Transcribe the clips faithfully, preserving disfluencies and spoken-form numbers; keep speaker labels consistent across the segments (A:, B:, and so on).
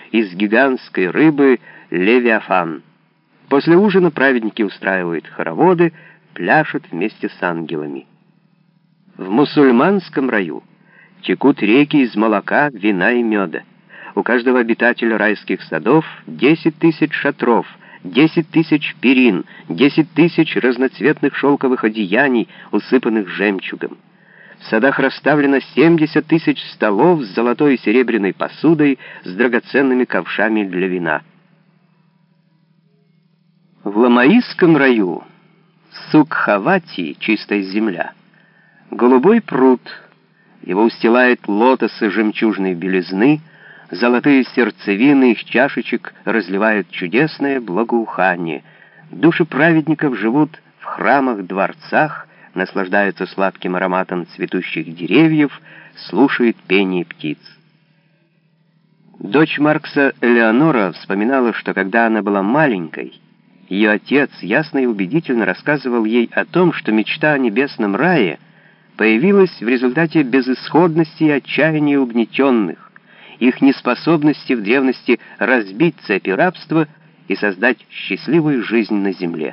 A: из гигантской рыбы Левиафан. После ужина праведники устраивают хороводы, пляшут вместе с ангелами. В мусульманском раю текут реки из молока, вина и меда. У каждого обитателя райских садов десять тысяч шатров, десять тысяч перин, десять тысяч разноцветных шелковых одеяний, усыпанных жемчугом. В садах расставлено семьдесят тысяч столов с золотой и серебряной посудой, с драгоценными ковшами для вина. В ламаистском раю, Сукхавати, чистая земля, голубой пруд, его устилает лотосы жемчужной белизны, золотые сердцевины их чашечек разливают чудесное благоухание. Души праведников живут в храмах-дворцах, наслаждаются сладким ароматом цветущих деревьев, слушают пение птиц. Дочь Маркса Элеонора вспоминала, что когда она была маленькой, ее отец ясно и убедительно рассказывал ей о том, что мечта о небесном рае появилась в результате безысходности и отчаяния угнетенных, их неспособности в древности разбить цепи рабства и создать счастливую жизнь на земле.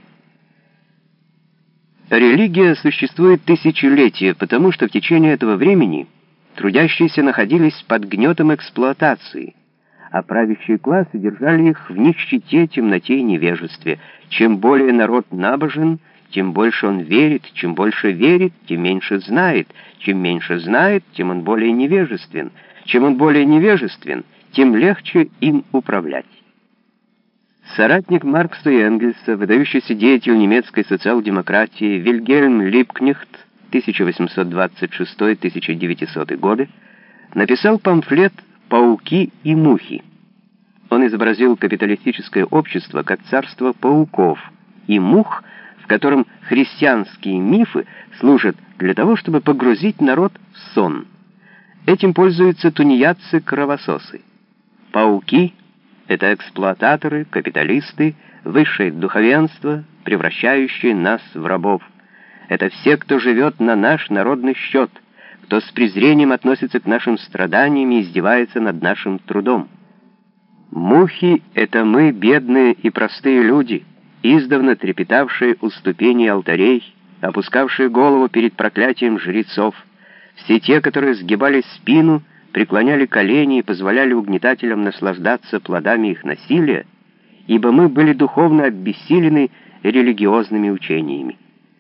A: Религия существует тысячелетия, потому что в течение этого времени трудящиеся находились под гнетом эксплуатации, а правящие классы держали их в нищете, темноте и невежестве. Чем более народ набожен, тем больше он верит, чем больше верит, тем меньше знает, чем меньше знает, тем он более невежествен, чем он более невежествен, тем легче им управлять. Соратник Маркса и Энгельса, выдающийся деятель немецкой социал-демократии Вильгельм Либкнехт тысяча восемьсот двадцать шестой — тысяча девятисотый годы, написал памфлет «Пауки и мухи». Он изобразил капиталистическое общество как царство пауков и мух, в котором христианские мифы служат для того, чтобы погрузить народ в сон. Этим пользуются тунеядцы-кровососы. Пауки — это эксплуататоры, капиталисты, высшее духовенство, превращающие нас в рабов. Это все, кто живет на наш народный счет, кто с презрением относится к нашим страданиям и издевается над нашим трудом. Мухи — это мы, бедные и простые люди, издавна трепетавшие у ступеней алтарей, опускавшие голову перед проклятием жрецов, все те, которые сгибали спину, преклоняли колени и позволяли угнетателям наслаждаться плодами их насилия, ибо мы были духовно обессилены религиозными учениями.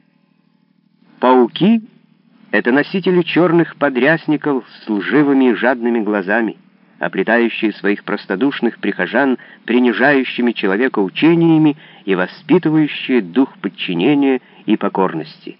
A: Пауки — это носители черных подрясников с лживыми и жадными глазами, оплетающие своих простодушных прихожан принижающими человека учениями и воспитывающие дух подчинения и покорности.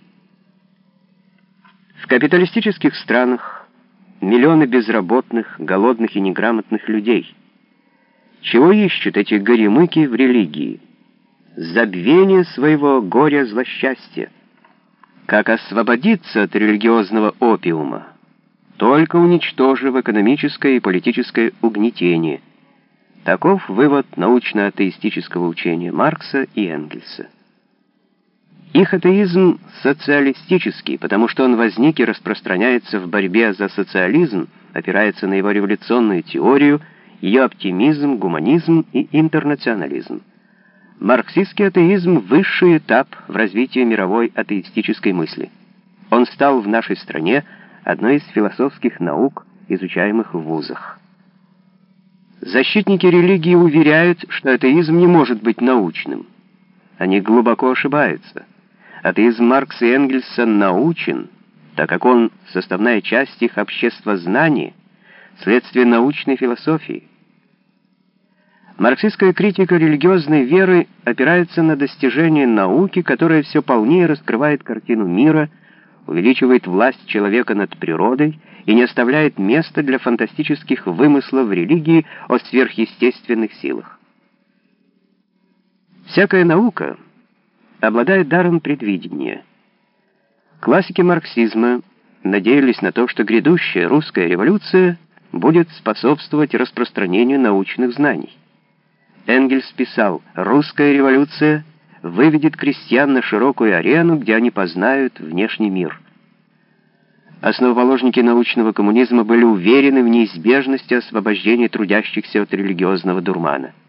A: В капиталистических странах миллионы безработных, голодных и неграмотных людей. Чего ищут эти горемыки в религии? Забвение своего горя-злосчастья. Как освободиться от религиозного опиума? Только уничтожив экономическое и политическое угнетение. Таков вывод научно-атеистического учения Маркса и Энгельса. Их атеизм социалистический, потому что он возник и распространяется в борьбе за социализм, опирается на его революционную теорию, ее оптимизм, гуманизм и интернационализм. Марксистский атеизм — высший этап в развитии мировой атеистической мысли. Он стал в нашей стране одной из философских наук, изучаемых в вузах. Защитники религии уверяют, что атеизм не может быть научным. Они глубоко ошибаются. Атеизм Маркса и Энгельса научен, так как он — составная часть их обществознания, следствие научной философии. Марксистская критика религиозной веры опирается на достижение науки, которая все полнее раскрывает картину мира, увеличивает власть человека над природой и не оставляет места для фантастических вымыслов религии о сверхъестественных силах. Всякая наука обладает даром предвидения. Классики марксизма надеялись на то, что грядущая русская революция будет способствовать распространению научных знаний. Энгельс писал: «Русская революция выведет крестьян на широкую арену, где они познают внешний мир». Основоположники научного коммунизма были уверены в неизбежности освобождения трудящихся от религиозного дурмана.